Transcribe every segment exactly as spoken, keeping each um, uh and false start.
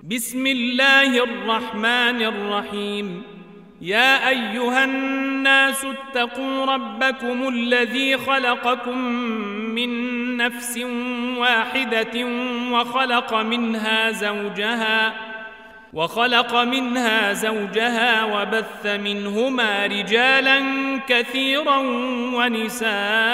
بسم الله الرحمن الرحيم. يا أيها الناس اتقوا ربكم الذي خلقكم من نفس واحدة وخلق منها زوجها وخلق منها زوجها وبث منهما رجالا كثيرا ونساء،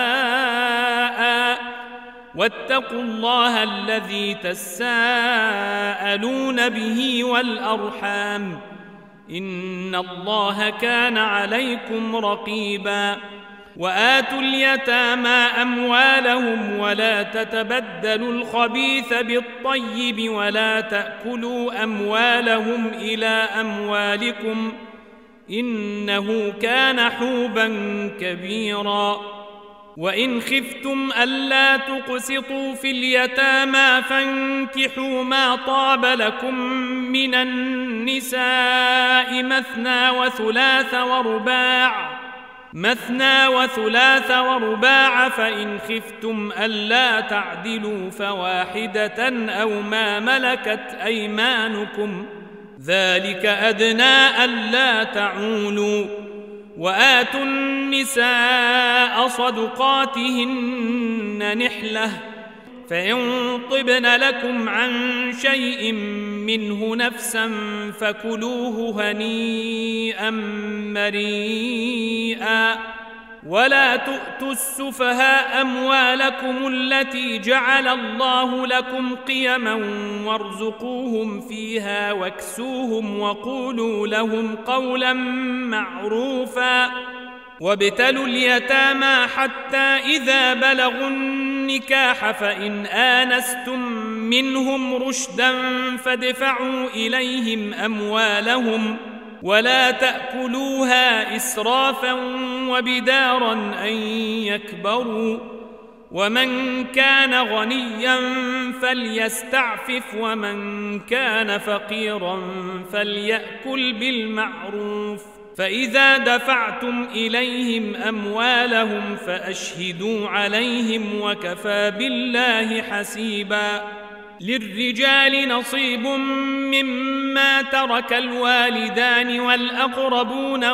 واتقوا الله الذي تساءلون به والأرحام، إن الله كان عليكم رقيبا. وآتوا اليتامى أموالهم ولا تتبدلوا الخبيث بالطيب ولا تأكلوا أموالهم إلى أموالكم إنه كان حوبا كبيرا. وإن خفتم ألا تقسطوا في اليتامى فانكحوا ما طاب لكم من النساء مثنى وثلاث ورباع مثنى وثلاث ورباع فإن خفتم ألا تعدلوا فواحدة أو ما ملكت أيمانكم ذلك أدنى ألا تعولوا. وآتوا النساء صدقاتهن نحلة، فإن طبن لكم عن شيء منه نفسا فكلوه هنيئا مريئا. ولا تؤتوا السفهاء أموالكم التي جعل الله لكم قيما وارزقوهم فيها واكسوهم وقولوا لهم قولا معروفا. وابتلوا اليتامى حتى إذا بلغوا النكاح فإن آنستم منهم رشدا فادفعوا إليهم أموالهم ولا تأكلوها إسرافا وبدارا أن يكبروا. ومن كان غنيا فليستعفف ومن كان فقيرا فليأكل بالمعروف. فإذا دفعتم إليهم أموالهم فأشهدوا عليهم وكفى بالله حسيبا. للرجال نصيب مما ترك الوالدان والأقربون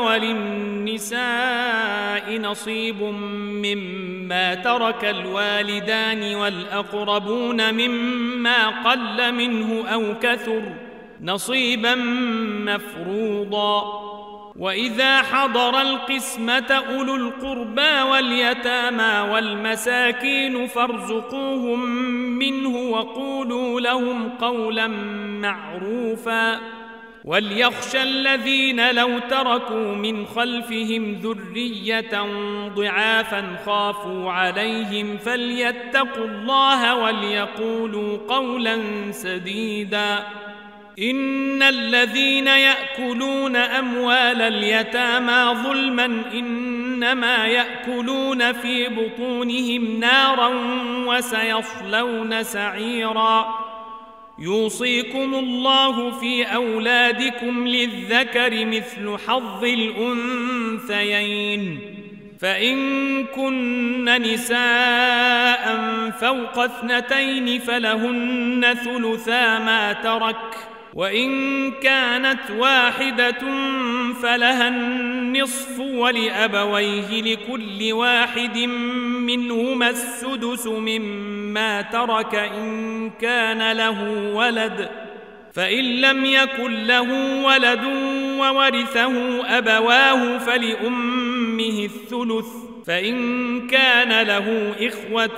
وللنساء نصيب مما ترك الوالدان والأقربون مما قل منه أو كثر نصيبا مفروضا. وإذا حضر القسمة أولو القربى واليتامى والمساكين فارزقوهم منه وقولوا لهم قولا معروفا. وليخشى الذين لو تركوا من خلفهم ذرية ضعافا خافوا عليهم فليتقوا الله وليقولوا قولا سديدا. إن الذين يأكلون أموال اليتامى ظلما إنما يأكلون في بطونهم نارا وسيصلون سعيرا. يوصيكم الله في أولادكم للذكر مثل حظ الأنثيين، فإن كن نساء فوق اثنتين فلهن ثلثا ما ترك، وإن كانت واحدة فلها النصف ولأبويه لكل واحد منهما السدس مما ترك إن كان له ولد، فإن لم يكن له ولد وورثه أبواه فلأمه الثلث، فإن كان له إخوة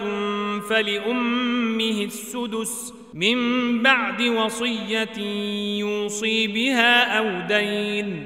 فلأمه السدس من بعد وصية يوصي بها أو دين.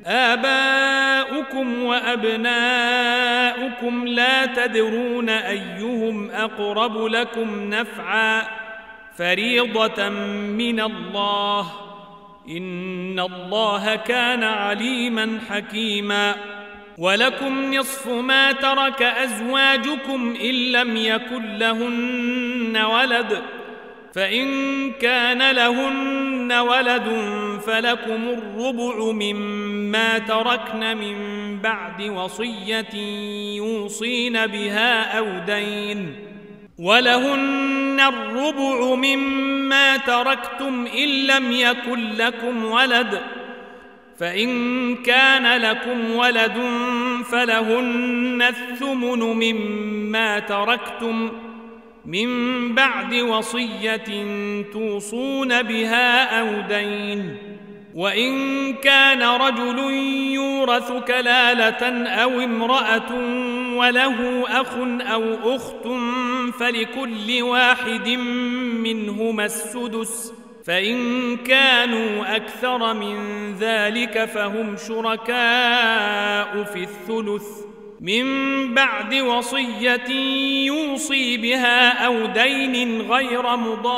آباؤكم وأبناؤكم لا تدرون أيهم أقرب لكم نفعا فريضة من الله إن الله كان عليما حكيما. ولكم نصف ما ترك أزواجكم إن لم يكن لهن ولد، فإن كان لهن ولد فلكم الربع مما تركن من بعد وصية يوصين بها أو دين. ولهن الربع مما تركتم إن لم يكن لكم ولد، فإن كان لكم ولد فلهن الثمن مما تركتم من بعد وصية توصون بها أو دين. وإن كان رجل يورث كلالة أو امرأة وله أخ أو أخت فلكل واحد منهما السدس، فإن كانوا أكثر من ذلك فهم شركاء في الثلث من بعد وصية يوصي بها أو دين غير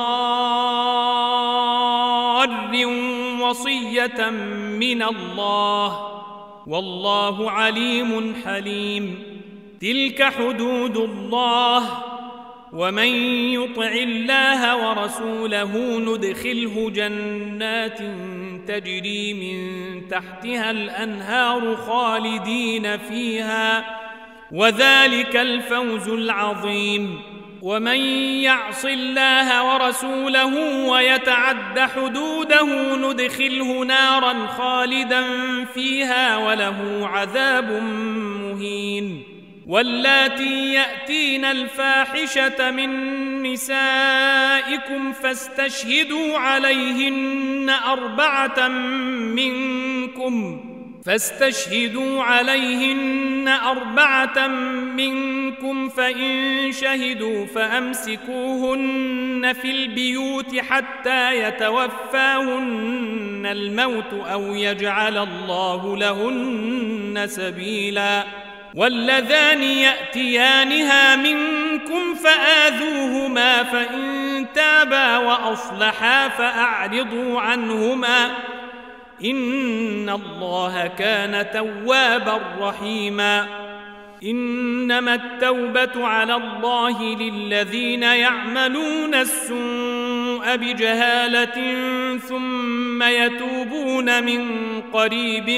مضار، وصية من الله، والله عليم حليم. تلك حدود الله، ومن يطع الله ورسوله ندخله جنات تجري من تحتها الأنهار خالدين فيها، وذلك الفوز العظيم. ومن يعص الله ورسوله ويتعد حدوده ندخله نارا خالدا فيها وله عذاب مهين. واللاتي يأتين الفاحشة من نسائكم فاستشهدوا عليهن أربعة منكم فاستشهدوا عليهن أربعة منكم فإن شهدوا فأمسكوهن في البيوت حتى يتوفاهن الموت أو يجعل الله لهن سبيلا. واللذان يأتيانها منكم فآذوهما فإن تابا وأصلحا فأعرضوا عنهما إن الله كان توابا رحيما. إنما التوبة على الله للذين يعملون السوء بجهالة ثم يتوبون من قريب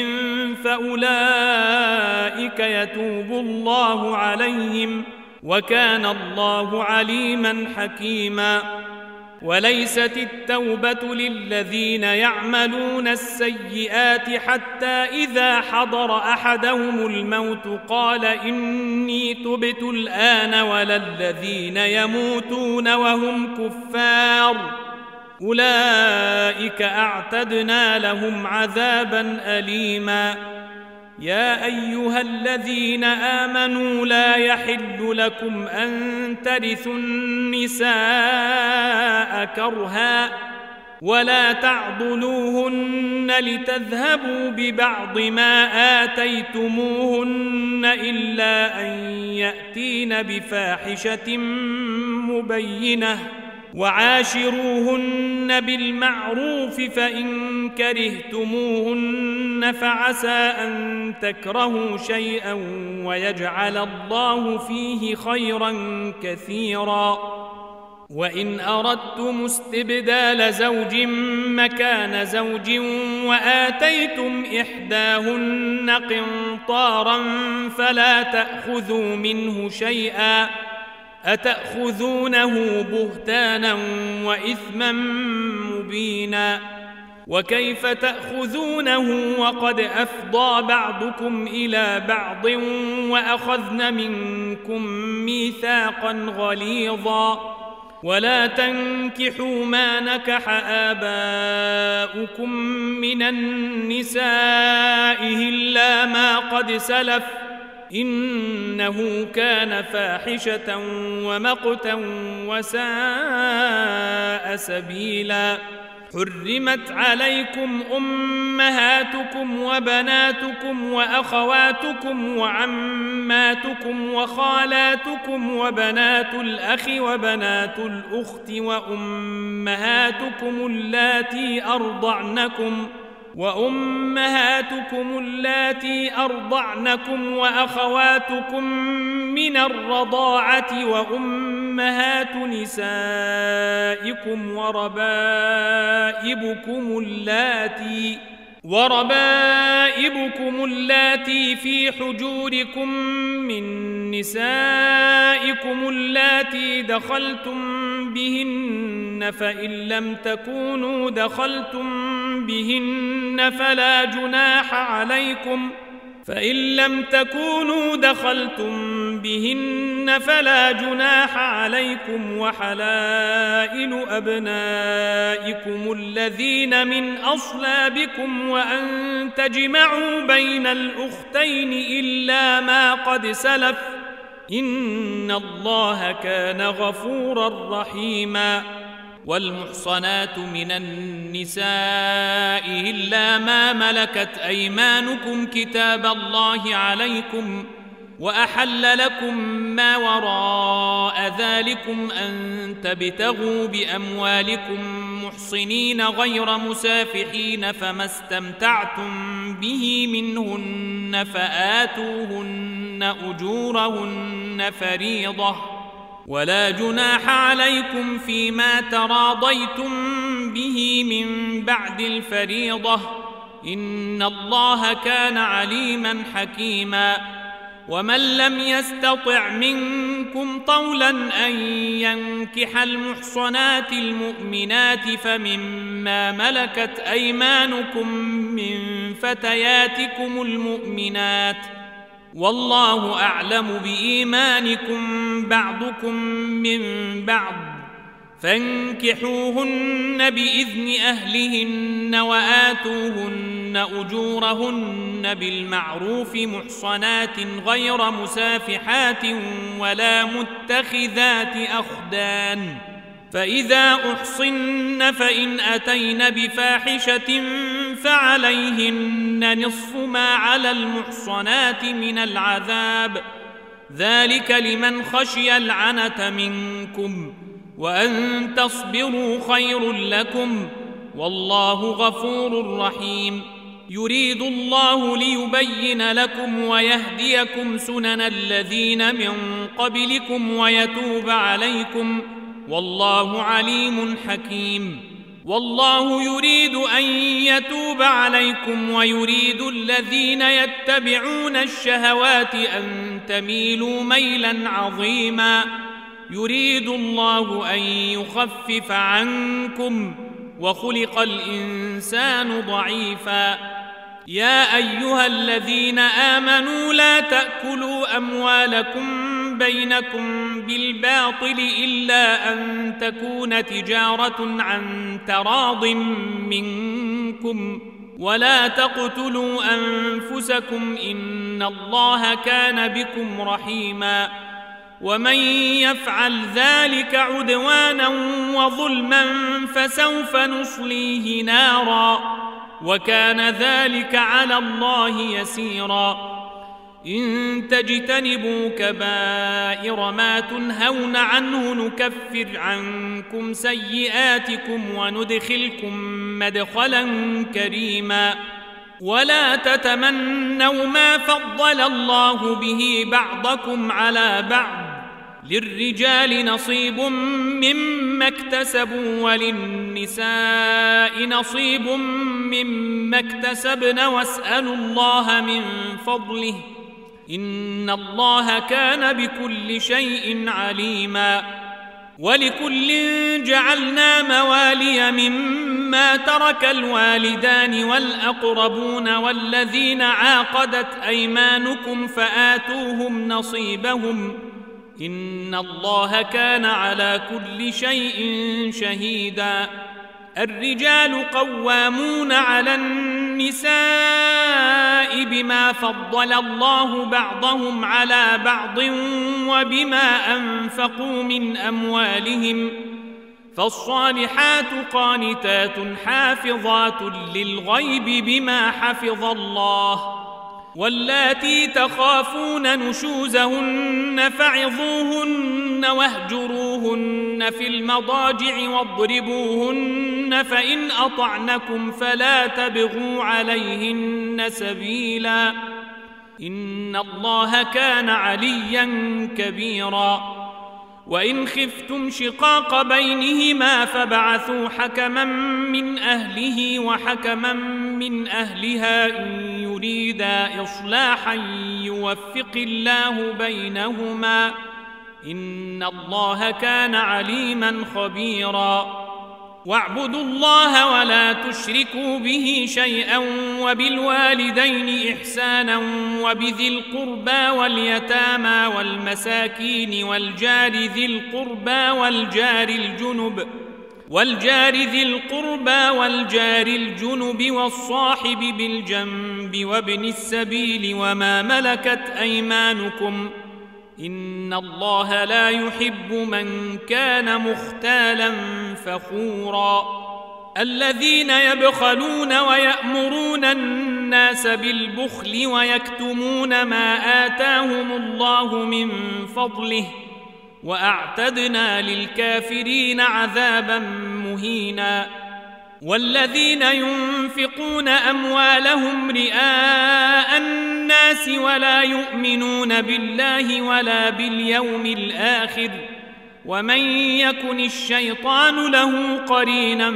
فأولئك يتوب الله عليهم، وكان الله عليما حكيما. وليست التوبة للذين يعملون السيئات حتى إذا حضر أحدهم الموت قال إني تبت الآن، ولا الذين يموتون وهم كفار أولئك أعتدنا لهم عذابا أليما. يا أيها الذين آمنوا لا يحل لكم أن ترثوا النساء كرها ولا تعضلوهن لتذهبوا ببعض ما آتيتموهن إلا أن يأتين بفاحشة مبينة، وعاشروهن بالمعروف، فإن كرهتموهن فعسى أن تكرهوا شيئا ويجعل الله فيه خيرا كثيرا. وإن أردتم استبدال زوج مكان زوج وآتيتم إحداهن قنطارا فلا تأخذوا منه شيئا، أتأخذونه بهتانا وإثما مبينا. وكيف تأخذونه وقد أفضى بعضكم إلى بعض وأخذن منكم ميثاقا غليظا. ولا تنكحوا ما نكح آباؤكم من النساء إلا ما قد سلف إنه كان فاحشة ومقتا وساء سبيلا. حرمت عليكم أمهاتكم وبناتكم وأخواتكم وعماتكم وخالاتكم وبنات الأخ وبنات الأخت وأمهاتكم اللاتي أرضعنكم وأمهاتكم اللاتي أرضعنكم وأخواتكم من الرضاعة وأمهات نسائكم وربائبكم اللاتي وربائبكم اللاتي في حجوركم من نسائكم اللاتي دخلتم بهن فإن لم تكونوا دخلتم بهن فلا جناح عليكم فإن لم تكونوا دخلتم بهن فلا جناح عليكم وحلائل أبنائكم الذين من أصلابكم وأن تجمعوا بين الأختين إلا ما قد سلف إن الله كان غفورا رحيما. والمحصنات من النساء إلا ما ملكت أيمانكم كتاب الله عليكم وأحل لكم ما وراء ذلكم أن تبتغوا بأموالكم محصنين غير مسافحين فما استمتعتم به منهن فآتوهن أجورهن فريضة ولا جناح عليكم فيما تراضيتم به من بعد الفريضة إن الله كان عليما حكيما. ومن لم يستطع منكم طولا أن ينكح المحصنات المؤمنات فمما ملكت أيمانكم من فتياتكم المؤمنات والله أعلم بإيمانكم بعضكم من بعض فانكحوهن بإذن أهلهن وآتوهن أجورهن بالمعروف محصنات غير مسافحات ولا متخذات أخدان فإذا أحصن فإن أتين بفاحشة فعليهن نصف ما على المحصنات من العذاب ذلك لمن خشي العنة منكم وأن تصبروا خير لكم والله غفور رحيم. يريد الله ليبين لكم ويهديكم سنن الذين من قبلكم ويتوب عليكم والله عليم حكيم. والله يريد أن يتوب عليكم ويريد الذين يتبعون الشهوات أن تميلوا ميلا عظيما. يريد الله أن يخفف عنكم وخلق الإنسان ضعيفا. يا أيها الذين آمنوا لا تأكلوا أموالكم بينكم بالباطل إلا أن تكون تجارة عن تراض منكم ولا تقتلوا أنفسكم إن الله كان بكم رحيما. ومن يفعل ذلك عدوانا وظلما فسوف نصليه نارا وكان ذلك على الله يسيرا. إن تجتنبوا كبائر ما تنهون عنه نكفر عنكم سيئاتكم وندخلكم مدخلا كريما. ولا تتمنوا ما فضل الله به بعضكم على بعض للرجال نصيب مما اكتسبوا وللنساء نصيب مما اكتسبن واسألوا الله من فضله إن الله كان بكل شيء عليما. ولكل جعلنا موالي مما ترك الوالدان والأقربون والذين عاقدت أيمانكم فآتوهم نصيبهم إن الله كان على كل شيء شهيدا. الرجال قوامون على النساء بما فضل الله بعضهم على بعض وبما أنفقوا من أموالهم فالصالحات قانتات حافظات للغيب بما حفظ الله. واللاتي تخافون نشوزهن فعظوهن واهجروهن في المضاجع واضربوهن فإن أطعنكم فلا تبغوا عليهن سبيلا إن الله كان عليا كبيرا. وإن خفتم شقاق بينهما فابعثوا حكما من أهله وحكما من أهلها إن يريدا إصلاحا يوفق الله بينهما إن الله كان عليما خبيرا واعبدوا الله ولا تشركوا به شيئا وبالوالدين إحسانا وبذي القربى واليتامى والمساكين والجار ذي القربى والجار الجنب والجار ذي القربى والجار الجنب والصاحب بالجنب وابن السبيل وما ملكت أيمانكم إن الله لا يحب من كان مختالا فخورا الذين يبخلون ويأمرون الناس بالبخل ويكتمون ما آتاهم الله من فضله وأعتدنا للكافرين عذابا مهينا والذين ينفقون أموالهم رئاء الناس ولا يؤمنون بالله ولا باليوم الآخر ومن يكن الشيطان له قرينا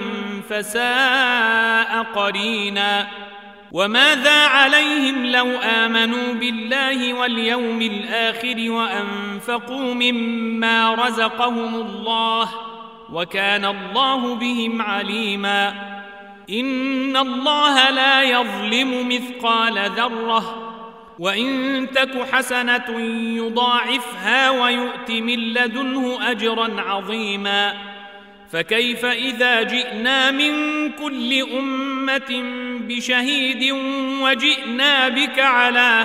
فساء قرينا وماذا عليهم لو آمنوا بالله واليوم الآخر وأنفقوا مما رزقهم الله وكان الله بهم عليما إن الله لا يظلم مثقال ذرة وإن تك حسنة يضاعفها ويؤت من لدنه أجرا عظيما فكيف إذا جئنا من كل أمة بشهيد وجئنا بك على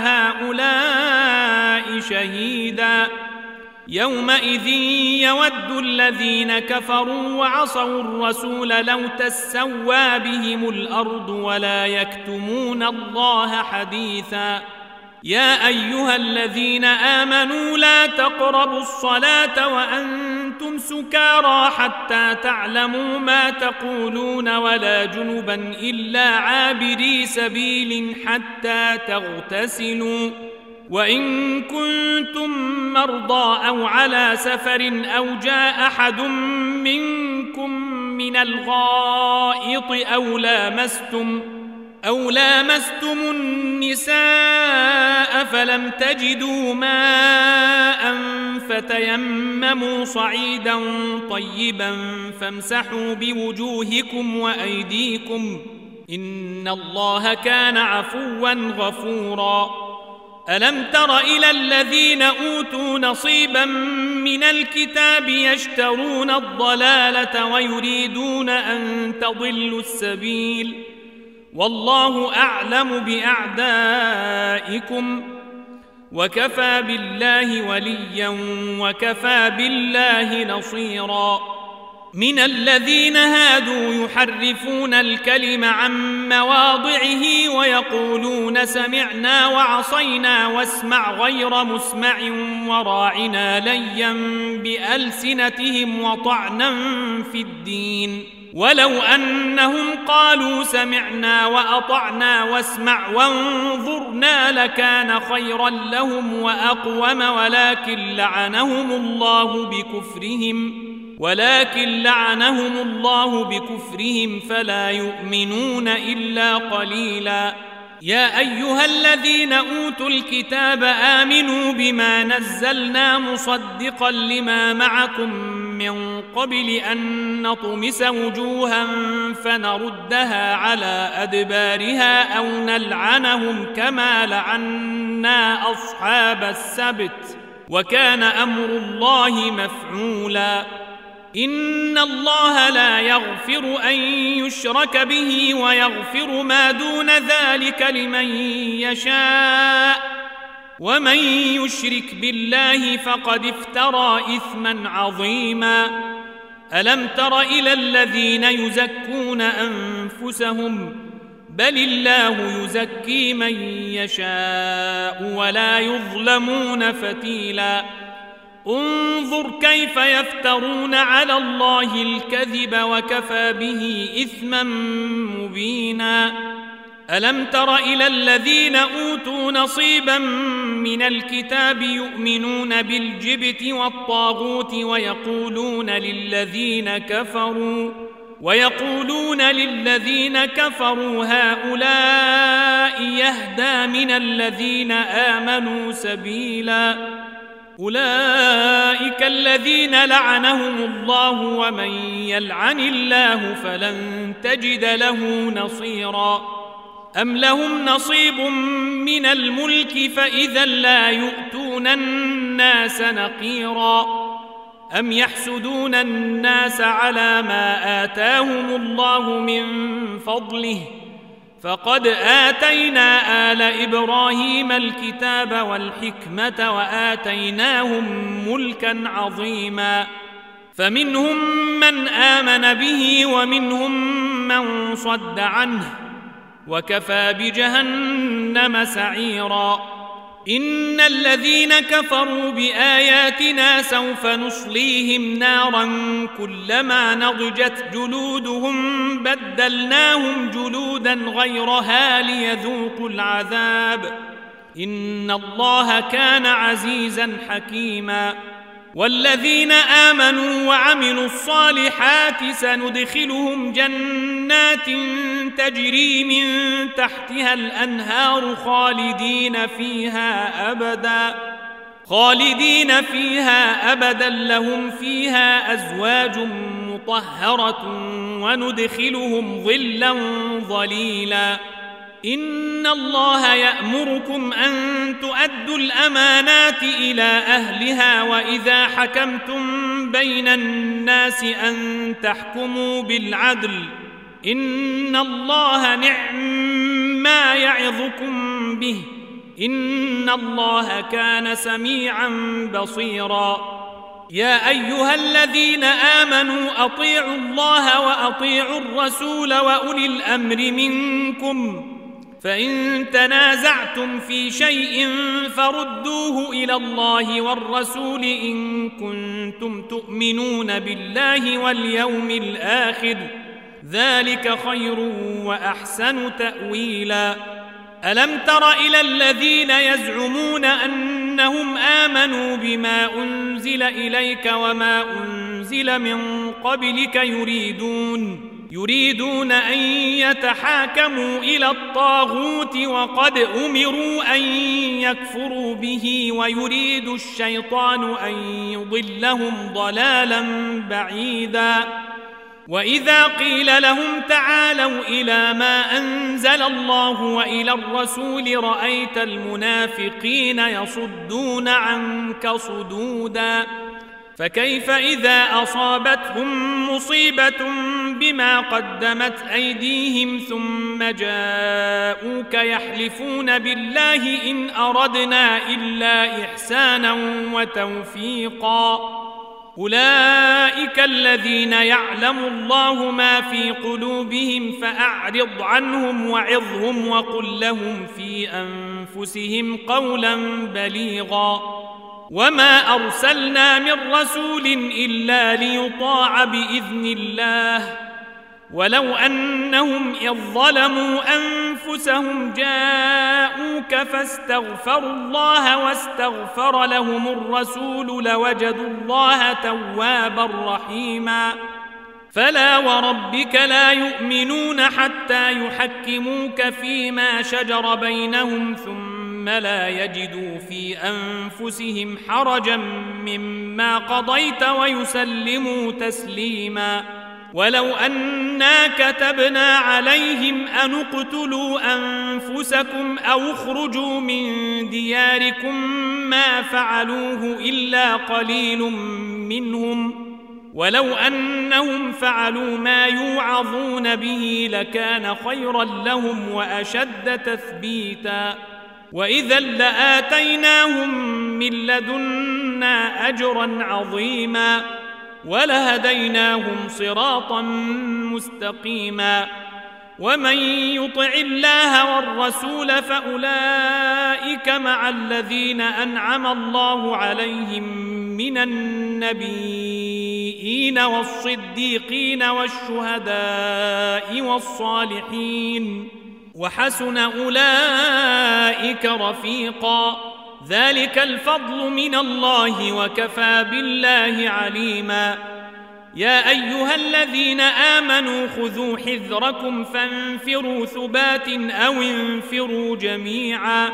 هؤلاء شهيدا يومئذ يود الذين كفروا وعصوا الرسول لو تسوى بهم الأرض ولا يكتمون الله حديثا يا أيها الذين آمنوا لا تقربوا الصلاة وأنتم سكارى حتى تعلموا ما تقولون ولا جنبا إلا عابري سبيل حتى تغتسلوا وإن كنتم مرضى أو على سفر أو جاء أحد منكم من الغائط أو لامستم أو لامستم النساء فلم تجدوا ماء فتيمموا صعيدا طيبا فامسحوا بوجوهكم وأيديكم إن الله كان عفوا غفورا ألم تر إلى الذين أوتوا نصيبا من الكتاب يشترون الضلالة ويريدون أن تضلوا السبيل والله أعلم بأعدائكم وكفى بالله وليا وكفى بالله نصيرا من الذين هادوا يحرفون الكلم عن مواضعه ويقولون سمعنا وعصينا واسمع غير مسمع وراعنا ليا بألسنتهم وطعنا في الدين ولو أنهم قالوا سمعنا وأطعنا واسمع وانظرنا لكان خيرا لهم وأقوم ولكن لعنهم الله بكفرهم ولكن لعنهم الله بكفرهم فلا يؤمنون إلا قليلا يا أيها الذين أوتوا الكتاب آمنوا بما نزلنا مصدقا لما معكم من قبل أن نطمس وجوها فنردها على أدبارها أو نلعنهم كما لعنا أصحاب السبت وكان أمر الله مفعولا إن الله لا يغفر أن يشرك به ويغفر ما دون ذلك لمن يشاء ومن يشرك بالله فقد افترى إثما عظيما ألم تر إلى الذين يزكون أنفسهم بل الله يزكي من يشاء ولا يظلمون فتيلا انظر كيف يفترون على الله الكذب وكفى به إثما مبينا ألم تر إلى الذين أوتوا نصيبا من الكتاب يؤمنون بالجبت والطاغوت ويقولون للذين كفروا ويقولون للذين كفروا هؤلاء يهدى من الذين آمنوا سبيلا أولئك الذين لعنهم الله ومن يلعن الله فلن تجد له نصيرا أم لهم نصيب من الملك فإذا لا يؤتون الناس نقيرا أم يحسدون الناس على ما آتاهم الله من فضله فقد آتينا آل إبراهيم الكتاب والحكمة وآتيناهم ملكا عظيما فمنهم من آمن به ومنهم من صد عنه وكفى بجهنم سعيرا إن الذين كفروا بآياتنا سوف نصليهم نارا كلما نضجت جلودهم بدلناهم جلودا غيرها ليذوقوا العذاب إن الله كان عزيزا حكيما والذين آمنوا وعملوا الصالحات سندخلهم جنات تجري من تحتها الأنهار خالدين فيها أبدا خالدين فيها أبدا لهم فيها أزواج مطهرة وندخلهم ظلا ظليلا إن الله يأمركم أن تؤدوا الأمانات إلى أهلها وإذا حكمتم بين الناس أن تحكموا بالعدل إن الله نعم ما يعظكم به إن الله كان سميعا بصيرا يا أيها الذين آمنوا أطيعوا الله وأطيعوا الرسول وأولي الأمر منكم فإن تنازعتم في شيء فردوه إلى الله والرسول إن كنتم تؤمنون بالله واليوم الآخر ذلك خير وأحسن تأويلا ألم تر إلى الذين يزعمون أنهم آمنوا بما أنزل إليك وما أنزل من قبلك يريدون يريدون أن يتحاكموا إلى الطاغوت وقد أمروا أن يكفروا به ويريد الشيطان أن يضلهم ضلالا بعيدا وإذا قيل لهم تعالوا إلى ما أنزل الله وإلى الرسول رأيت المنافقين يصدون عنك صدودا فكيف إذا أصابتهم مصيبة بما قدمت أيديهم ثم جاءوك يحلفون بالله إن أردنا إلا إحسانا وتوفيقا أولئك الذين يعلم الله ما في قلوبهم فأعرض عنهم وعظهم وقل لهم في أنفسهم قولا بليغا وما أرسلنا من رسول إلا ليطاع بإذن الله ولو أنهم إذ ظلموا أنفسهم جاءوك فاستغفروا الله واستغفر لهم الرسول لوجدوا الله توابا رحيما فلا وربك لا يؤمنون حتى يحكموك فيما شجر بينهم ثم لا يجدوا في أنفسهم حرجا مما قضيت ويسلموا تسليما ولو أنا كتبنا عليهم أن اقتلوا أنفسكم أو اخرجوا من دياركم ما فعلوه إلا قليل منهم ولو أنهم فعلوا ما يوعظون به لكان خيرا لهم وأشد تثبيتا وإذا لآتيناهم من لدنا أجرا عظيما ولهديناهم صراطا مستقيما ومن يطع الله والرسول فأولئك مع الذين أنعم الله عليهم من النبيين والصديقين والشهداء والصالحين وحسن أولئك رفيقا ذلك الفضل من الله وكفى بالله عليما يا أيها الذين آمنوا خذوا حذركم فانفروا ثبات أو انفروا جميعا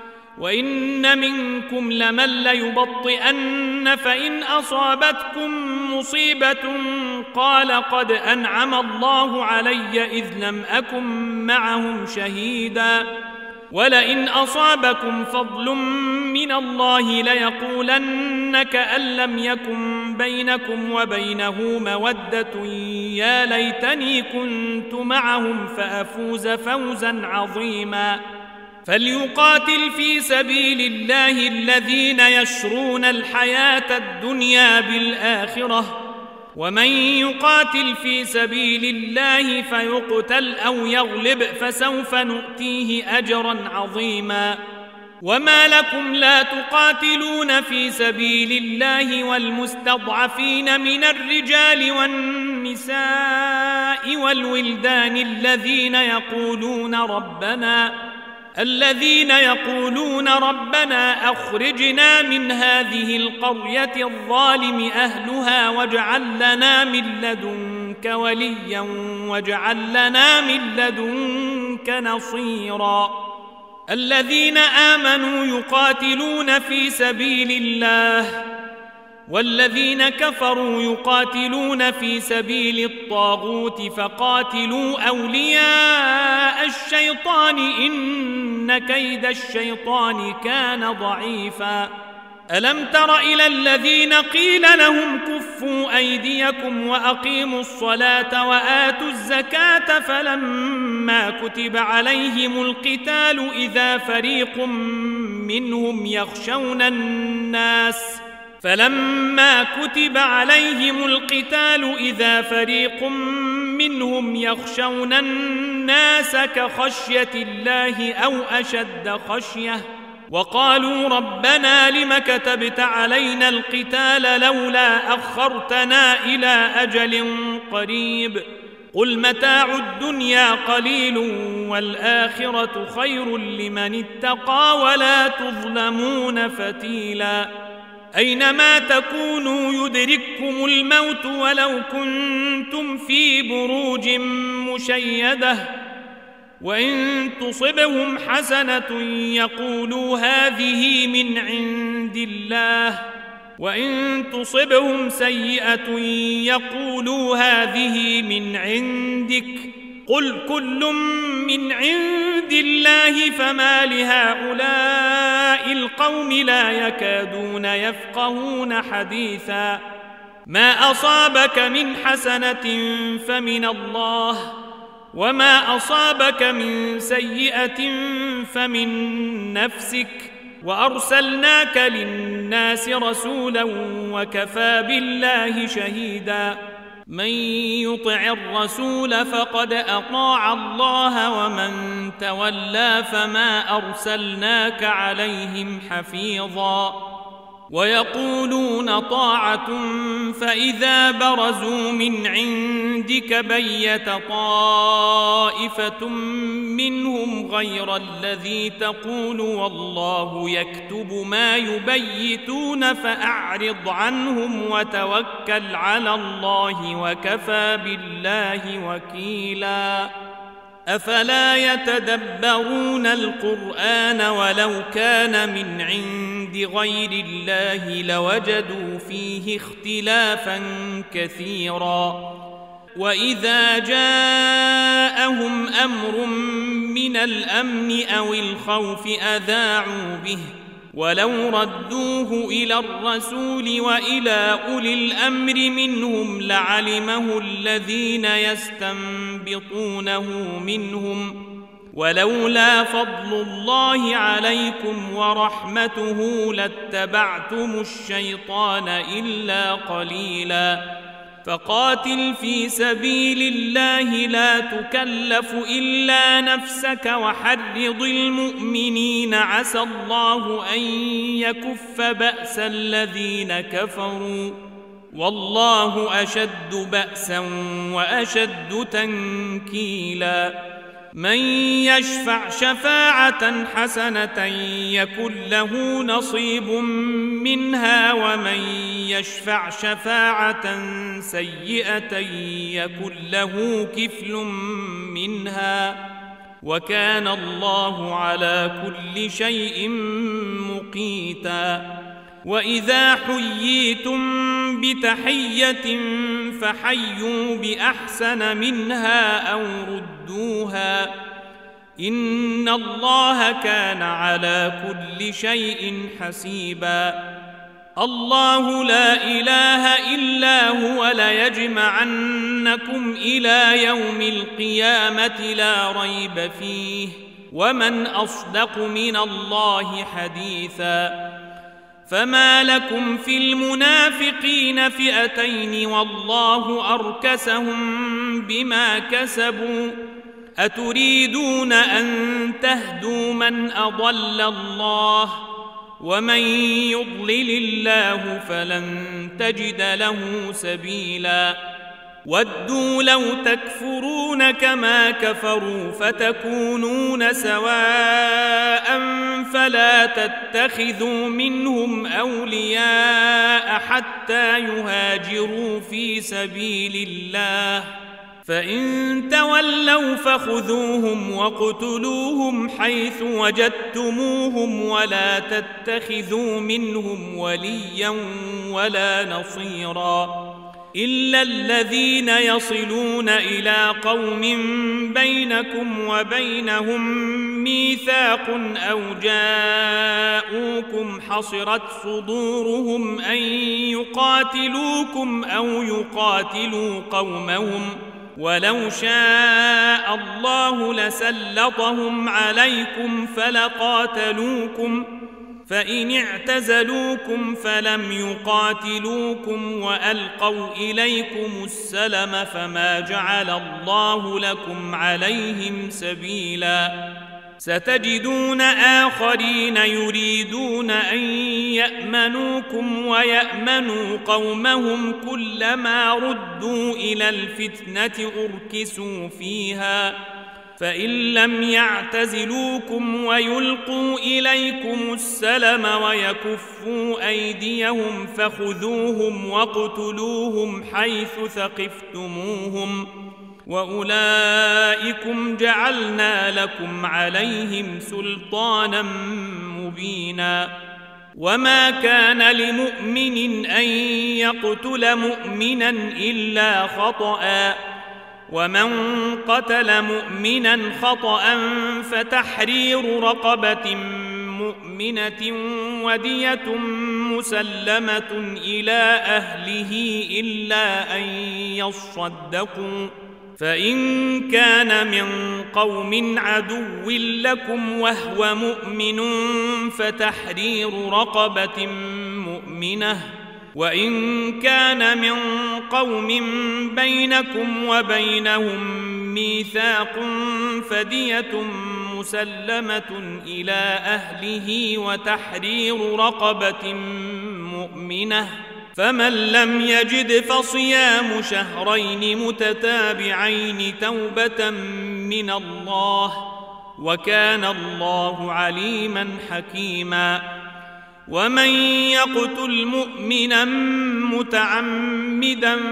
وإن منكم لمن ليبطئن فإن أصابتكم مصيبة قال قد أنعم الله علي إذ لم أكن معهم شهيدا ولئن أصابكم فضل من الله ليقولن كأن لم يكن بينكم وبينه مودة يا ليتني كنت معهم فأفوز فوزا عظيما فليقاتل في سبيل الله الذين يشرون الحياة الدنيا بالآخرة ومن يقاتل في سبيل الله فيقتل أو يغلب فسوف نؤتيه أجرا عظيما وما لكم لا تقاتلون في سبيل الله والمستضعفين من الرجال والنساء والولدان الذين يقولون ربنا الذين يقولون ربنا أخرجنا من هذه القرية الظالم أهلها واجعل لنا من لدنك وليا واجعل لنا من لدنك نصيرا الذين آمنوا يقاتلون في سبيل الله والذين كفروا يقاتلون في سبيل الطاغوت فقاتلوا أولياء الشيطان إن كيد الشيطان كان ضعيفا ألم تر إلى الذين قيل لهم كفوا أيديكم وأقيموا الصلاة وآتوا الزكاة فلما كتب عليهم القتال إذا فريق منهم يخشون الناس فلما كتب عليهم القتال إذا فريق منهم يخشون الناس كخشية الله أو أشد خشية وقالوا ربنا لم كتبت علينا القتال لولا أخرتنا إلى أجل قريب قل متاع الدنيا قليل والآخرة خير لمن اتقى ولا تظلمون فتيلا أينما تكونوا يدرككم الموت ولو كنتم في بروج مشيدة وإن تصبهم حسنة يقولوا هذه من عند الله وإن تصبهم سيئة يقولوا هذه من عندك قل كل من عند الله فما لهؤلاء القوم لا يكادون يفقهون حديثا ما أصابك من حسنة فمن الله وما أصابك من سيئة فمن نفسك وأرسلناك للناس رسولا وكفى بالله شهيدا من يطع الرسول فقد أطاع الله ومن تولى فما أرسلناك عليهم حفيظا ويقولون طاعة فإذا برزوا من عندك بيت طائفة منهم غير الذي تقول والله يكتب ما يبيتون فأعرض عنهم وتوكل على الله وكفى بالله وكيلا أفلا يتدبرون القرآن ولو كان من عند غير الله لوجدوا فيه اختلافا كثيرا وإذا جاءهم أمر من الأمن أو الخوف أذاعوا به ولو ردوه إلى الرسول وإلى أولي الأمر منهم لعلمه الذين يستنبطونه منهم ولولا فضل الله عليكم ورحمته لاتبعتم الشيطان إلا قليلا فقاتل في سبيل الله لا تكلف إلا نفسك وحرض المؤمنين عسى الله أن يكف بأس الذين كفروا والله أشد بأسا وأشد تنكيلا من يشفع شفاعة حسنة يكن له نصيب منها ومن يشفع شفاعة سيئة يكن له كفل منها وكان الله على كل شيء مقيتا. وإذا حييتم بتحية فحيوا بأحسن منها أو ردوها إن الله كان على كل شيء حسيبا. الله لا إله إلا هو ليجمعنكم إلى يوم القيامة لا ريب فيه ومن أصدق من الله حديثا. فما لكم في المنافقين فئتين والله أركسهم بما كسبوا أتريدون أن تهدوا من أضل الله ومن يضلل الله فلن تجد له سبيلا. ودوا لو تكفرون كما كفروا فتكونون سواء فلا تتخذوا منهم أولياء حتى يهاجروا في سبيل الله فإن تولوا فخذوهم واقتلوهم حيث وجدتموهم ولا تتخذوا منهم وليا ولا نصيرا إلا الذين يصلون إلى قوم بينكم وبينهم ميثاق أو جاءوكم حصرت صدورهم أن يقاتلوكم أو يقاتلوا قومهم ولو شاء الله لسلطهم عليكم فلقاتلوكم فإن اعتزلوكم فلم يقاتلوكم وألقوا إليكم السلم فما جعل الله لكم عليهم سبيلا. ستجدون آخرين يريدون أن يأمنوكم ويأمنوا قومهم كلما ردوا إلى الفتنة أركسوا فيها فإن لم يعتزلوكم ويلقوا إليكم السلم ويكفوا أيديهم فخذوهم واقتلوهم حيث ثقفتموهم وأولئكم جعلنا لكم عليهم سلطانا مبينا. وما كان لمؤمن أن يقتل مؤمنا إلا خطأ ومن قتل مؤمنا خطأ فتحرير رقبة مؤمنة ودية مسلمة إلى أهله إلا أن يصدقوا فإن كان من قوم عدو لكم وهو مؤمن فتحرير رقبة مؤمنة وإن كان من قوم بينكم وبينهم ميثاق فدية مسلمة إلى أهله وتحرير رقبة مؤمنة فمن لم يجد فصيام شهرين متتابعين توبة من الله وكان الله عليما حكيما. ومن يقتل مؤمنا متعمدا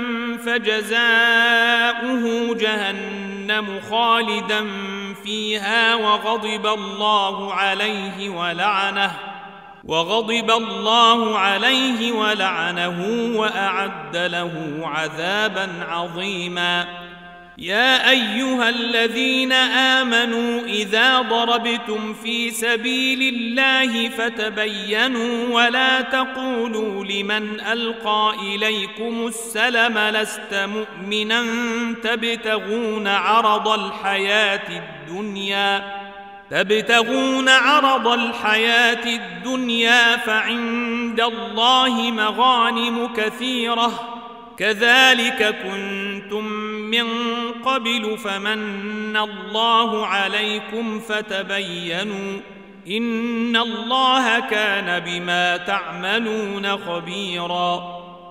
فجزاؤه جهنم خالدا فيها وغضب الله عليه ولعنه وغضب الله عليه ولعنه وأعد له عذابا عظيما. يا أيها الذين آمنوا إذا ضربتم في سبيل الله فتبينوا ولا تقولوا لمن ألقى إليكم السلم لست مؤمنا تبتغون عرض الحياة الدنيا تبتغون عرض الحياة الدنيا فعند الله مغانم كثيرة كذلك كنتم من قبل فمن الله عليكم فتبينوا إن الله كان بما تعملون خبيرا.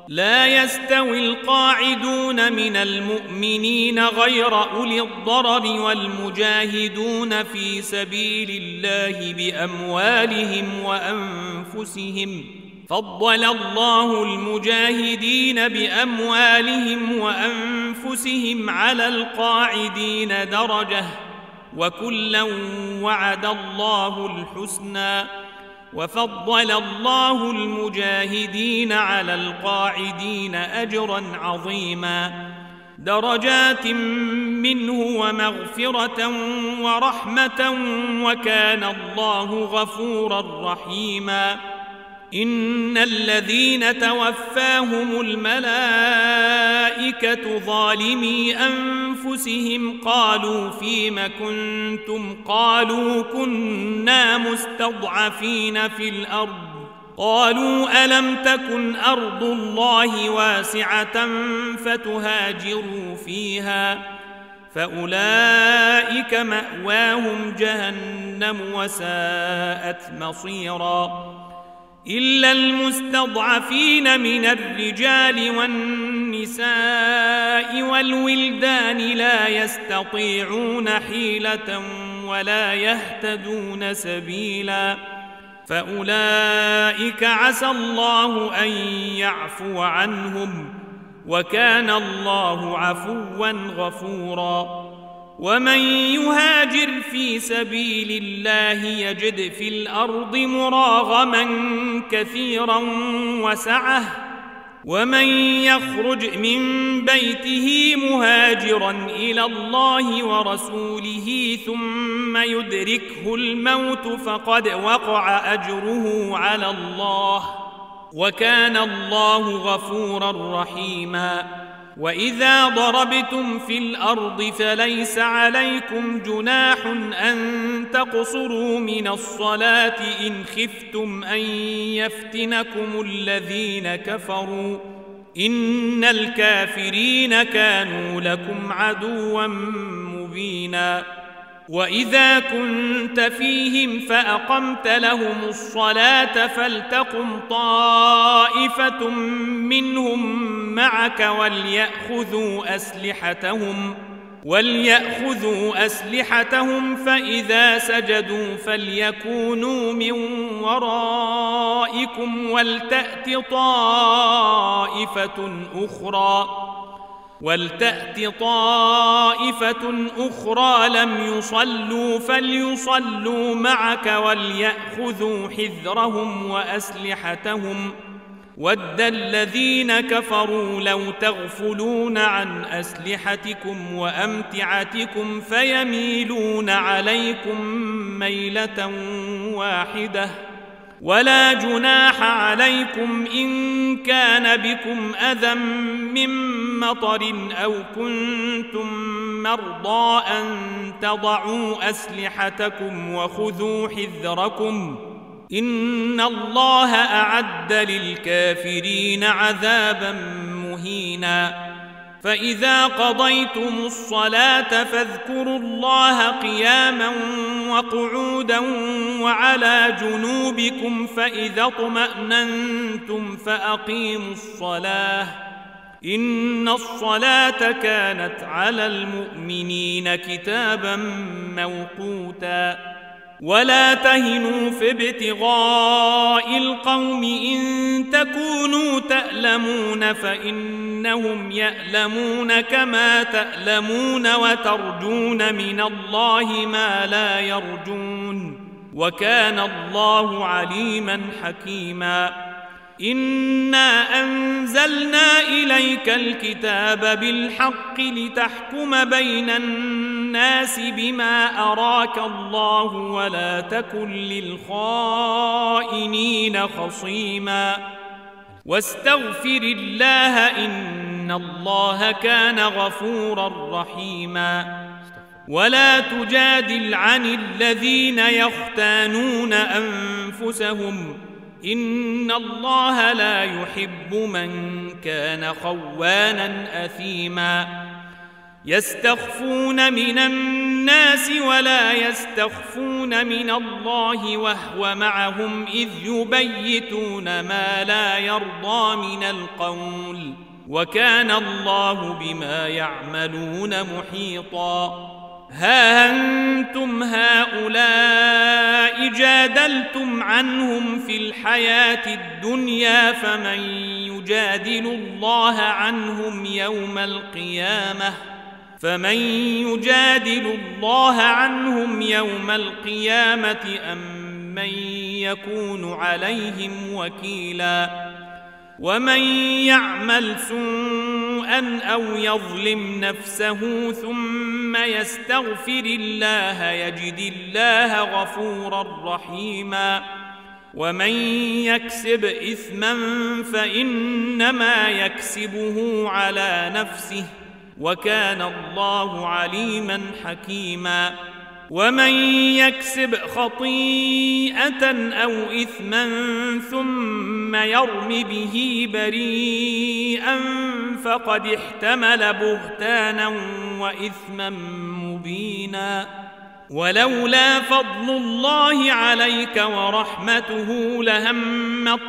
لا يستوي القاعدون من المؤمنين غير أولي الضرر والمجاهدون في سبيل الله بأموالهم وأنفسهم فضل الله المجاهدين بأموالهم وأنفسهم على القاعدين درجة وكلا وعد الله الحسنى وفضل الله المجاهدين على القاعدين أجرا عظيما درجات منه ومغفرة ورحمة وكان الله غفورا رحيما إن الذين توفاهم الملائكة ظالمي أنفسهم قالوا فيم كنتم قالوا كنا مستضعفين في الأرض قالوا ألم تكن أرض الله واسعة فتهاجروا فيها فأولئك مأواهم جهنم وساءت مصيرا إلا المستضعفين من الرجال والنساء والولدان لا يستطيعون حيلة ولا يهتدون سبيلا فأولئك عسى الله أن يعفو عنهم وكان الله عفوا غفورا ومن يهاجر في سبيل الله يجد في الأرض مراغما كثيرا وسعة ومن يخرج من بيته مهاجرا إلى الله ورسوله ثم يدركه الموت فقد وقع أجره على الله وكان الله غفورا رحيما وإذا ضربتم في الأرض فليس عليكم جناح أن تقصروا من الصلاة إن خفتم أن يفتنكم الذين كفروا إن الكافرين كانوا لكم عدوا مبينا وإذا كنت فيهم فأقمت لهم الصلاة فلتقم طائفة منهم معك وليأخذوا أسلحتهم وليأخذوا أسلحتهم فإذا سجدوا فليكونوا من ورائكم ولتأت طائفة أخرى ولتأت طائفة أخرى لم يصلوا فليصلوا معك وليأخذوا حذرهم وأسلحتهم ود الذين كفروا لو تغفلون عن أسلحتكم وأمتعتكم فيميلون عليكم ميلة واحدة ولا جناح عليكم إن كان بكم أذى من مطر أو كنتم مرضى أن تضعوا أسلحتكم وخذوا حذركم إن الله أعد للكافرين عذابا مهينا فإذا قضيتم الصلاة فاذكروا الله قياما وقعودا وعلى جنوبكم فإذا اطمأننتم فأقيموا الصلاة إن الصلاة كانت على المؤمنين كتابا موقوتا ولا تهنوا في ابتغاء القوم إن تكونوا تألمون فإنهم يألمون كما تألمون وترجون من الله ما لا يرجون وكان الله عليما حكيما إنا أنزلنا إليك الكتاب بالحق لتحكم بين الناس بما أراك الله ولا تكن للخائنين خصيما واستغفر الله إن الله كان غفورا رحيما ولا تجادل عن الذين يختانون أنفسهم إن الله لا يحب من كان خوانا أثيما يستخفون من الناس ولا يستخفون من الله وهو معهم إذ يبيتون ما لا يرضى من القول وكان الله بما يعملون محيطا. ها أنتم هؤلاء جادلتم عنهم في الحياة الدنيا فمن يجادل الله عنهم يوم القيامة فمن يجادل الله عنهم يوم القيامة أم من يكون عليهم وكيلا. ومن يعمل سوءا أو يظلم نفسه ثم يستغفر الله يجد الله غفورا رحيما. ومن يكسب إثما فإنما يكسبه على نفسه وكان الله عليما حكيما. ومن يكسب خطيئة أو إثما ثم يرم به بريئا فقد احتمل بهتانا وإثما مبينا. ولولا فضل الله عليك ورحمته لهمت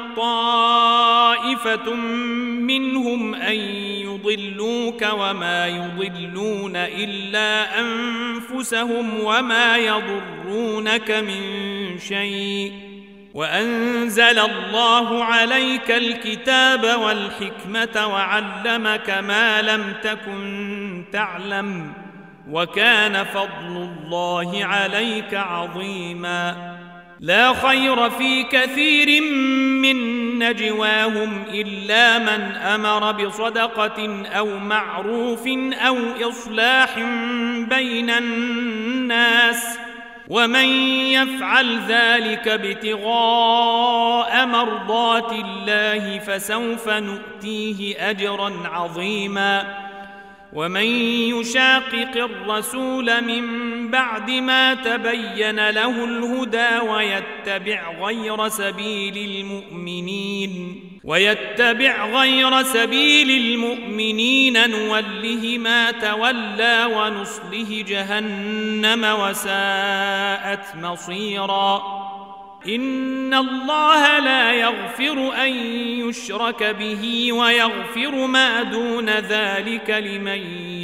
طائفة منهم أن يضلوك وما يضلون إلا أنفسهم وما يضرونك من شيء وأنزل الله عليك الكتاب والحكمة وعلمك ما لم تكن تعلم وكان فضل الله عليك عظيما. لا خير في كثير من نجواهم إلا من أمر بصدقة أو معروف أو إصلاح بين الناس ومن يفعل ذلك ابتغاء مرضات الله فسوف نؤتيه أجرا عظيما. ومن يشاقق الرسول من بعد ما تبين له الهدى ويتبع غير سبيل المؤمنين ويتبع غير سبيل المؤمنين نوله ما تولى ونصله جهنم وساءت مصيرا. إن الله لا يغفر أن يشرك به ويغفر ما دون ذلك لمن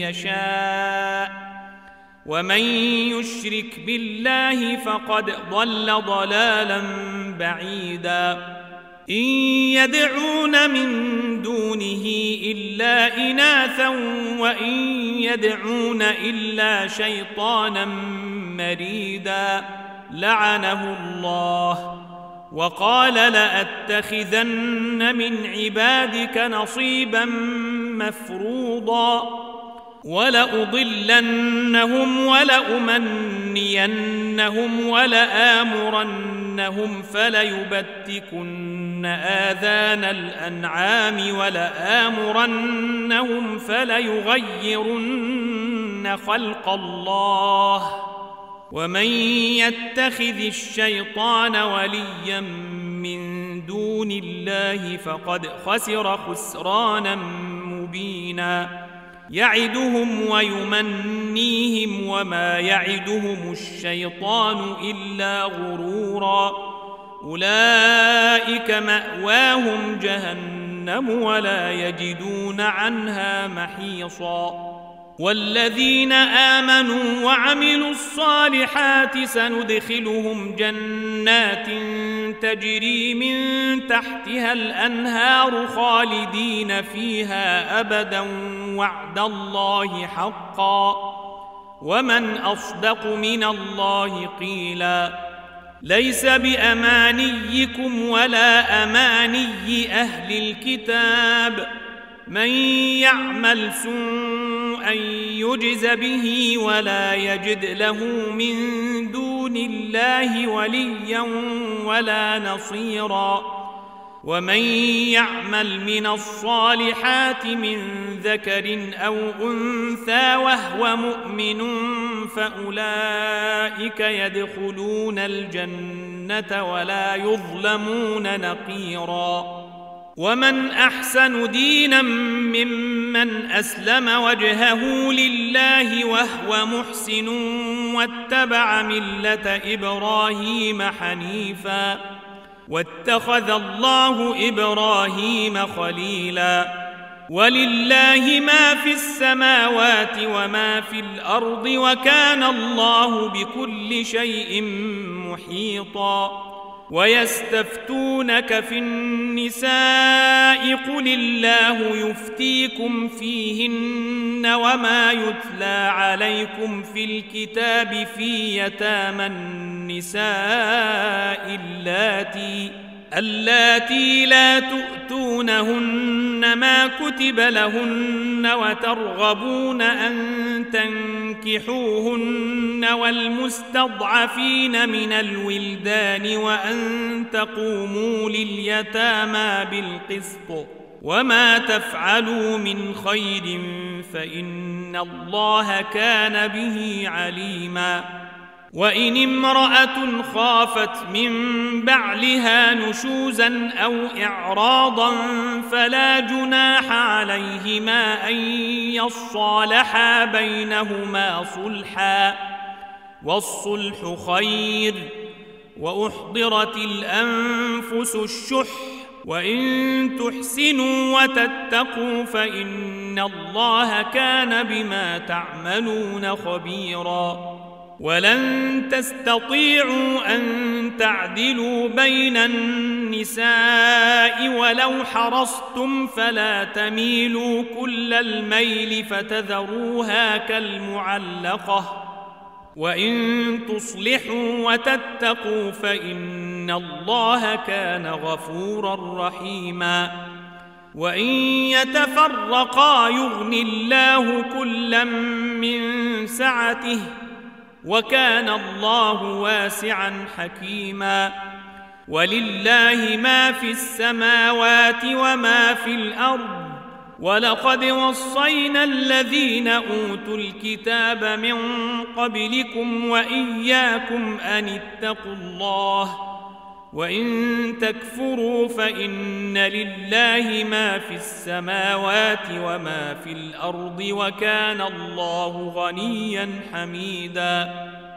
يشاء ومن يشرك بالله فقد ضل ضلالا بعيدا. إن يدعون من دونه إلا إناثا وإن يدعون إلا شيطانا مريدا لعنه الله وقال لأتخذن من عبادك نصيبا مفروضا ولأضلنهم ولأمنينهم ولآمرنهم فليبتكن آذان الأنعام ولآمرنهم فليغيرن خلق الله ومن يتخذ الشيطان وليا من دون الله فقد خسر خسرانا مبينا. يعدهم ويمنيهم وما يعدهم الشيطان إلا غرورا. أولئك مأواهم جهنم ولا يجدون عنها محيصا. والذين آمنوا وعملوا الصالحات سندخلهم جنات تجري من تحتها الأنهار خالدين فيها أبدا وعد الله حقا ومن أصدق من الله قيلا. ليس بأمانيكم ولا أماني أهل الكتاب من يعمل سوءا يجز به ولا يجد له من دون الله وليا ولا نصيرا. ومن يعمل من الصالحات من ذكر أو أنثى وهو مؤمن فأولئك يدخلون الجنة ولا يظلمون نقيرا. ومن أحسن دينا ممن أسلم وجهه لله وهو محسن واتبع ملة إبراهيم حنيفا واتخذ الله إبراهيم خليلا ولله ما في السماوات وما في الأرض وكان الله بكل شيء محيطا ويستفتونك في النساء قل الله يفتيكم فيهن وما يتلى عليكم في الكتاب في يتامى النساء اللاتي اللاتي لا تؤتونهن ما كتب لهن وترغبون أن تنكحوهن والمستضعفين من الولدان وأن تقوموا لليتامى بالقسط وما تفعلوا من خير فإن الله كان به عليما وإن امرأة خافت من بعلها نشوزا أو إعراضا فلا جناح عليهما أن يصالحا بينهما صلحا والصلح خير وأحضرت الأنفس الشح وإن تحسنوا وتتقوا فإن الله كان بما تعملون خبيرا ولن تستطيعوا أن تعدلوا بين النساء ولو حرصتم فلا تميلوا كل الميل فتذروها كالمعلقة وإن تصلحوا وتتقوا فإن الله كان غفورا رحيما وإن يتفرقا يغن الله كلا من سعته وكان الله واسعا حكيما ولله ما في السماوات وما في الأرض ولقد وصينا الذين أوتوا الكتاب من قبلكم وإياكم أن اتقوا الله وإن تكفروا فإن لله ما في السماوات وما في الأرض وكان الله غنيا حميدا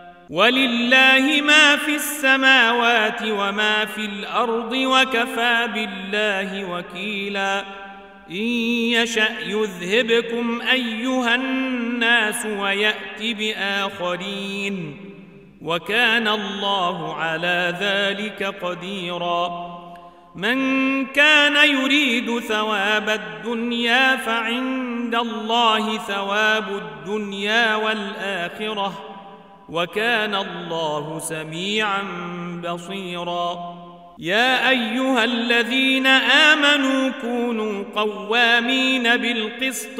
ولله ما في السماوات وما في الأرض وكفى بالله وكيلا إن يشأ يذهبكم أيها الناس ويأت بآخرين وكان الله على ذلك قديرا من كان يريد ثواب الدنيا فعند الله ثواب الدنيا والآخرة وكان الله سميعا بصيرا يا أيها الذين آمنوا كونوا قوامين بالقسط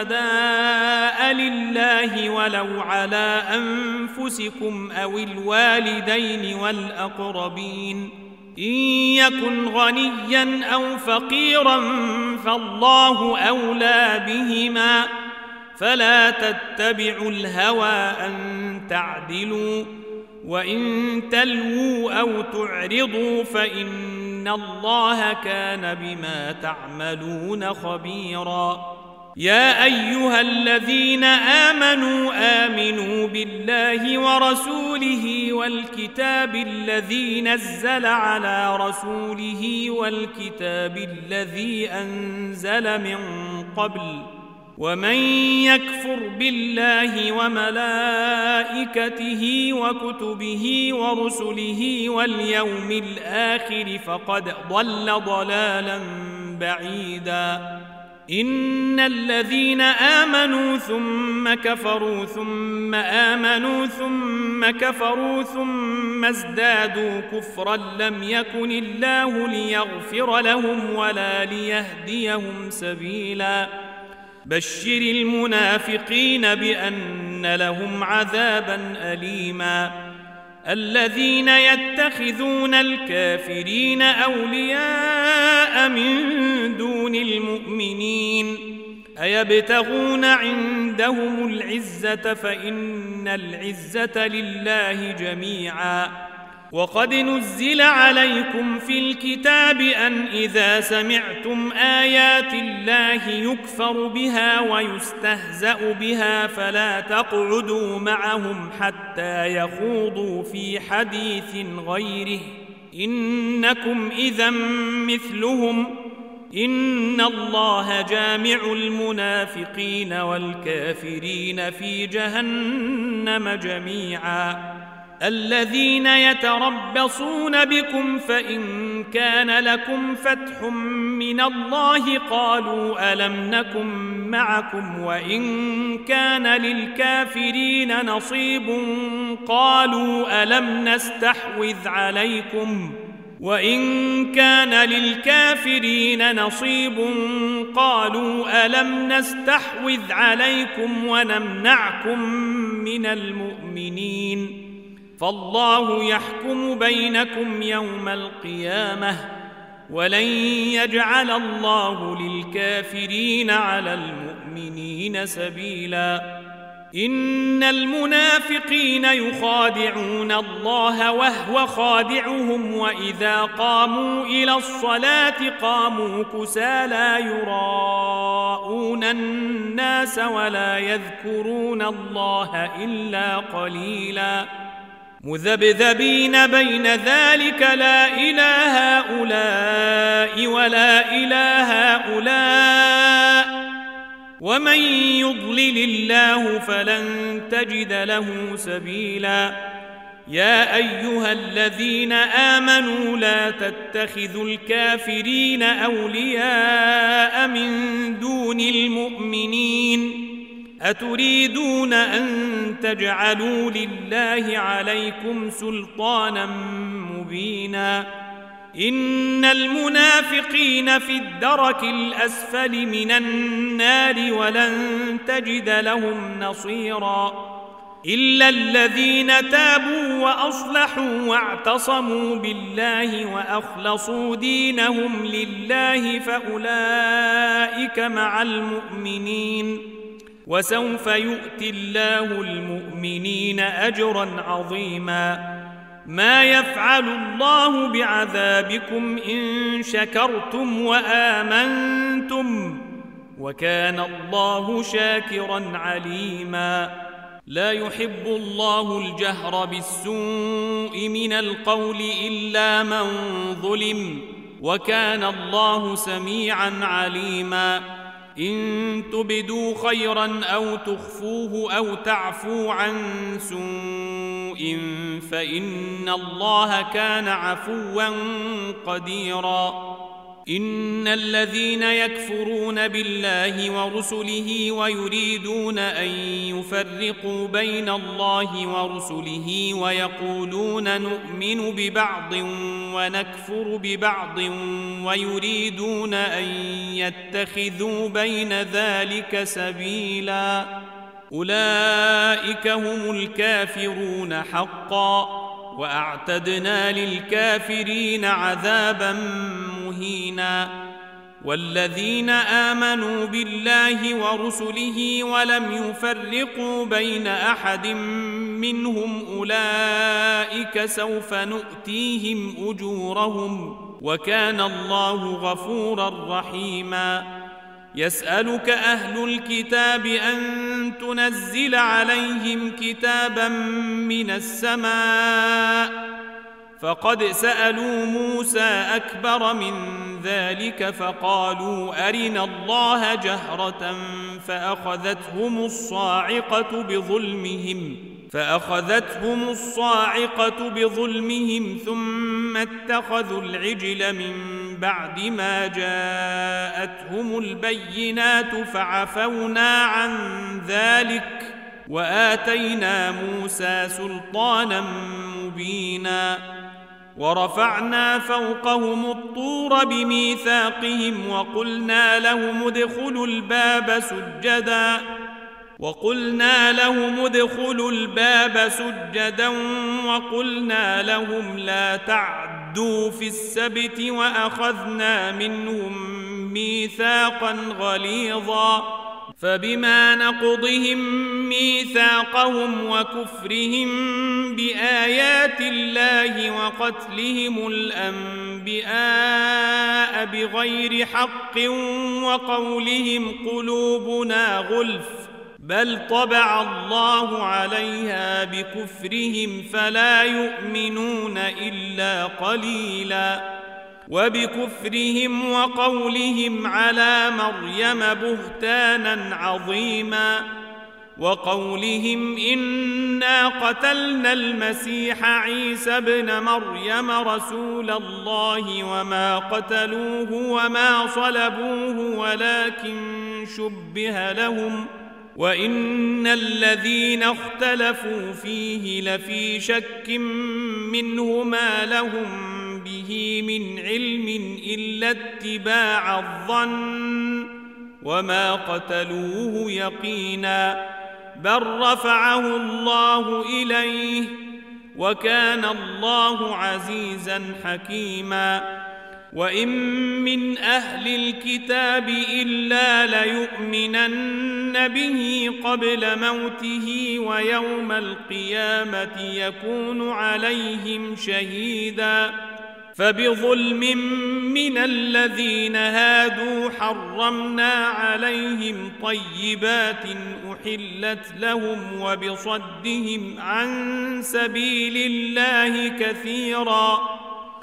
شهداء لله ولو على أنفسكم أو الوالدين والأقربين إن يكن غنيا أو فقيرا فالله أولى بهما فلا تتبعوا الهوى أن تعدلوا وإن تلووا أو تعرضوا فإن الله كان بما تعملون خبيرا يا أيها الذين آمنوا آمنوا بالله ورسوله والكتاب الذي نزل على رسوله والكتاب الذي أنزل من قبل ومن يكفر بالله وملائكته وكتبه ورسله واليوم الآخر فقد ضل ضلالا بعيدا إن الذين آمنوا ثم كفروا ثم آمنوا ثم كفروا ثم ازدادوا كفرا لم يكن الله ليغفر لهم ولا ليهديهم سبيلا بشر المنافقين بأن لهم عذابا أليما الذين يتخذون الكافرين أولياء من دون المؤمنين أيبتغون عندهم العزة فإن العزة لله جميعا وقد نزل عليكم في الكتاب أن إذا سمعتم آيات الله يكفر بها ويستهزأ بها فلا تقعدوا معهم حتى يخوضوا في حديث غيره إنكم إذا مثلهم إن الله جامع المنافقين والكافرين في جهنم جميعا الذين يتربصون بكم فإن كان لكم فتح من الله قالوا ألم نكن معكم وإن كان للكافرين نصيب قالوا ألم نستحوذ عليكم وإن كان للكافرين نصيب قالوا ألم نستحوذ عليكم ونمنعكم من المؤمنين فالله يحكم بينكم يوم القيامة ولن يجعل الله للكافرين على المؤمنين سبيلا إن المنافقين يخادعون الله وهو خادعهم وإذا قاموا إلى الصلاة قاموا كسالى يراءون الناس ولا يذكرون الله إلا قليلا مذبذبين بين ذلك لا إله هؤلاء ولا إله هؤلاء ومن يضلل الله فلن تجد له سبيلا يا أيها الذين آمنوا لا تتخذوا الكافرين أولياء من دون المؤمنين أتريدون أن تجعلوا لله عليكم سلطانا مبينا إن المنافقين في الدرك الأسفل من النار ولن تجد لهم نصيرا إلا الذين تابوا وأصلحوا واعتصموا بالله وأخلصوا دينهم لله فأولئك مع المؤمنين وسوف يؤتي الله المؤمنين أجرا عظيما ما يفعل الله بعذابكم إن شكرتم وآمنتم وكان الله شاكرا عليما لا يحب الله الجهر بالسوء من القول إلا من ظلم وكان الله سميعا عليما إن تبدوا خيرا أو تخفوه أو تعفو عن سوء فإن الله كان عفوا قديرا إن الذين يكفرون بالله ورسله ويريدون أن يفرقوا بين الله ورسله ويقولون نؤمن ببعض ونكفر ببعض ويريدون أن يتخذوا بين ذلك سبيلا أولئك هم الكافرون حقا وأعتدنا للكافرين عذابا مهينا والذين آمنوا بالله ورسله ولم يفرقوا بين أحد منهم أولئك سوف نؤتيهم أجورهم وكان الله غفورا رحيما يسألك أهل الكتاب أن تنزل عليهم كتابا من السماء فقد سألوا موسى أكبر من ذلك فقالوا أرنا الله جهرة فأخذتهم الصاعقة بظلمهم فأخذتهم الصاعقة بظلمهم ثم اتخذوا العجل من بعد ما جاءتهم البينات فعفونا عن ذلك وآتينا موسى سلطانا مبينا ورفعنا فوقهم الطور بميثاقهم وقلنا لهم ادخلوا الباب سجدا وقلنا لهم ادخلوا الباب سجدا وقلنا لهم لا تعدوا في السبت وأخذنا منهم ميثاقا غليظا فبما نقضهم ميثاقهم وكفرهم بآيات الله وقتلهم الأنبياء بغير حق وقولهم قلوبنا غلف بل طبع الله عليها بكفرهم فلا يؤمنون إلا قليلا وبكفرهم وقولهم على مريم بهتانا عظيما وقولهم إنا قتلنا المسيح عيسى ابن مريم رسول الله وما قتلوه وما صلبوه ولكن شبه لهم وإن الذين اختلفوا فيه لفي شك منه ما لهم به من علم إلا اتباع الظن وما قتلوه يقينا بل رفعه الله إليه وكان الله عزيزا حكيما وإن من أهل الكتاب إلا ليؤمنن به قبل موته ويوم القيامة يكون عليهم شهيدا فبظلم من الذين هادوا حرمنا عليهم طيبات أحلت لهم وبصدهم عن سبيل الله كثيرا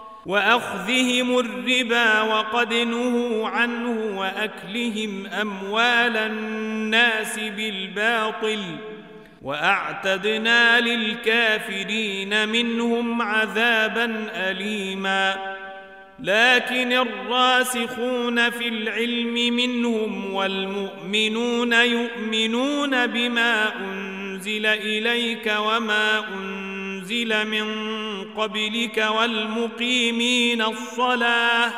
وأخذهم الربا وقد نهوا عنه وأكلهم أموال الناس بالباطل وأعتدنا للكافرين منهم عذابا أليما لكن الراسخون في العلم منهم والمؤمنون يؤمنون بما أنزل إليك وما أنزل من قبلك والمقيمين الصلاة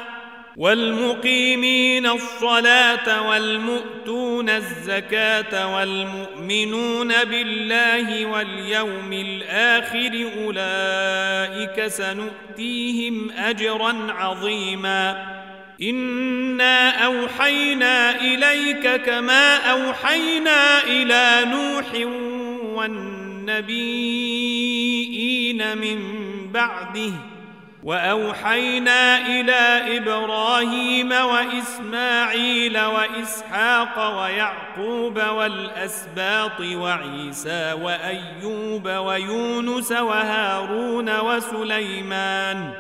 والمقيمين الصلاة والمؤتون الزكاة والمؤمنون بالله واليوم الآخر أولئك سنؤتيهم أجرا عظيما إنا أوحينا إليك كما أوحينا إلى نوح والنبيين من بعده وأوحينا إلى إبراهيم وإسماعيل وإسحاق ويعقوب والأسباط وعيسى وأيوب ويونس وهارون وسليمان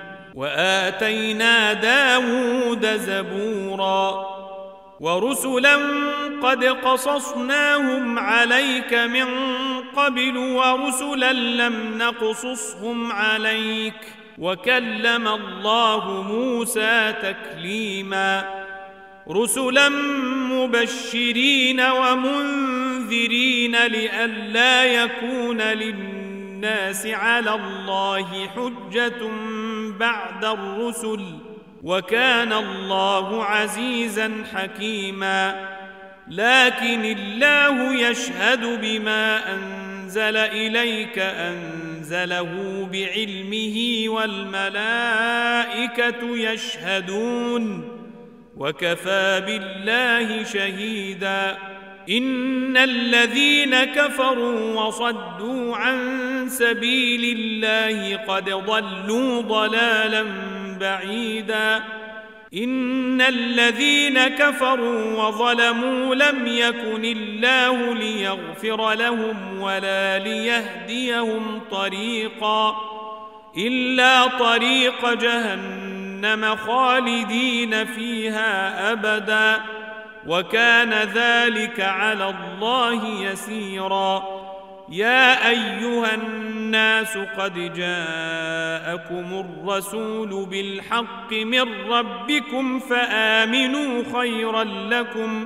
وآتينا داود زبورا ورسلا قد قصصناهم عليك من قبل ورسلا لم نقصصهم عليك وكلم الله موسى تكليما رسلا مبشرين ومنذرين لئلا يكون للناس على الله حجة بعد الرسل وكان الله عزيزا حكيما لكن الله يشهد بما أنزل إليك أنزله بعلمه والملائكة يشهدون وكفى بالله شهيدا إن الذين كفروا وصدوا عن سبيل الله قد ضلوا ضلالا بعيدا إن الذين كفروا وظلموا لم يكن الله ليغفر لهم ولا ليهديهم طريقا إلا طريق جهنم خالدين فيها أبدا وكان ذلك على الله يسيرا يا أيها الناس قد جاءكم الرسول بالحق من ربكم فآمنوا خيرا لكم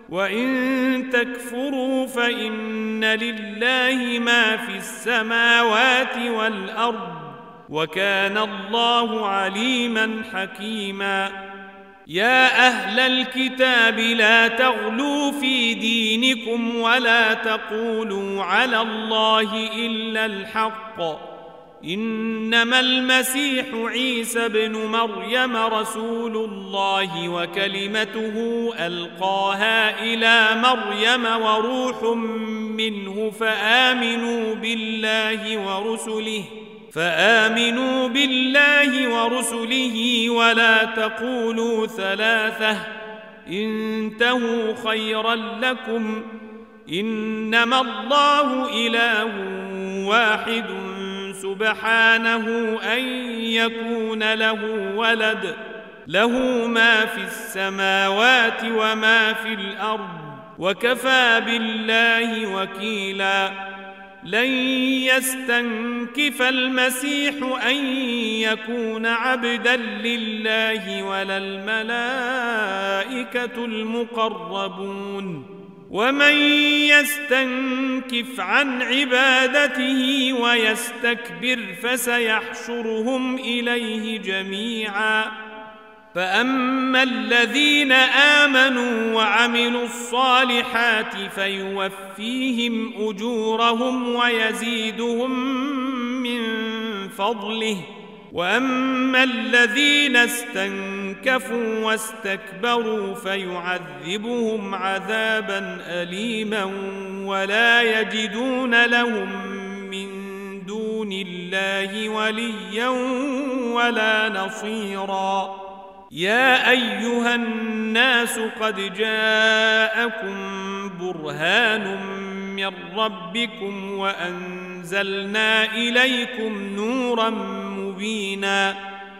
وإن تكفروا فإن لله ما في السماوات والأرض وكان الله عليما حكيما يا أهل الكتاب لا تغلوا في دينكم ولا تقولوا على الله إلا الحق إنما المسيح عيسى بن مريم رسول الله وكلمته ألقاها إلى مريم وروح منه فآمنوا بالله ورسله فآمنوا بالله ورسله ولا تقولوا ثلاثة انتهوا خيرا لكم إنما الله إله واحد سبحانه أن يكون له ولد له ما في السماوات وما في الأرض وكفى بالله وكيلا لن يستنكف المسيح أن يكون عبدا لله ولا الملائكة المقربون ومن يستنكف عن عبادته ويستكبر فسيحشرهم إليه جميعا فأما الذين آمنوا وعملوا الصالحات فيوفيهم أجورهم ويزيدهم من فضله وأما الذين استنكفوا واستكبروا فيعذبهم عذابا أليما ولا يجدون لهم من دون الله وليا ولا نصيرا يا أيها الناس قد جاءكم برهان من ربكم وأنزلنا إليكم نورا مبينا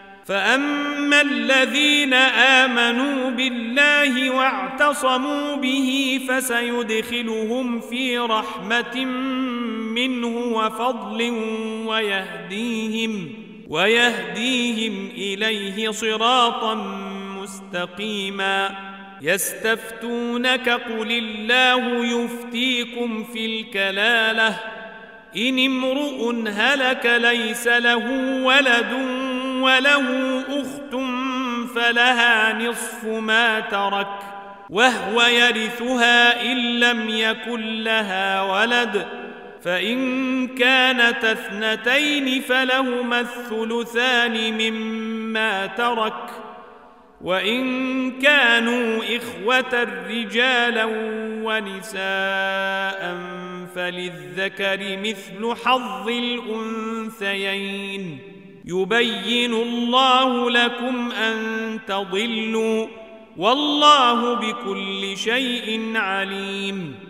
فأما الذين آمنوا بالله واعتصموا به فسيدخلهم في رحمة منه وفضل ويهديهم ويهديهم إليه صراطا مستقيما يستفتونك قل الله يفتيكم في الكلالة إن امرؤ هلك ليس له ولد وله أخت فلها نصف ما ترك وهو يرثها إن لم يكن لها ولد فإن كانت اثنتين فلهما الثلثان مما ترك وإن كانوا إخوة رجالا ونساء فللذكر مثل حظ الأنثيين يبين الله لكم أن تضلوا والله بكل شيء عليم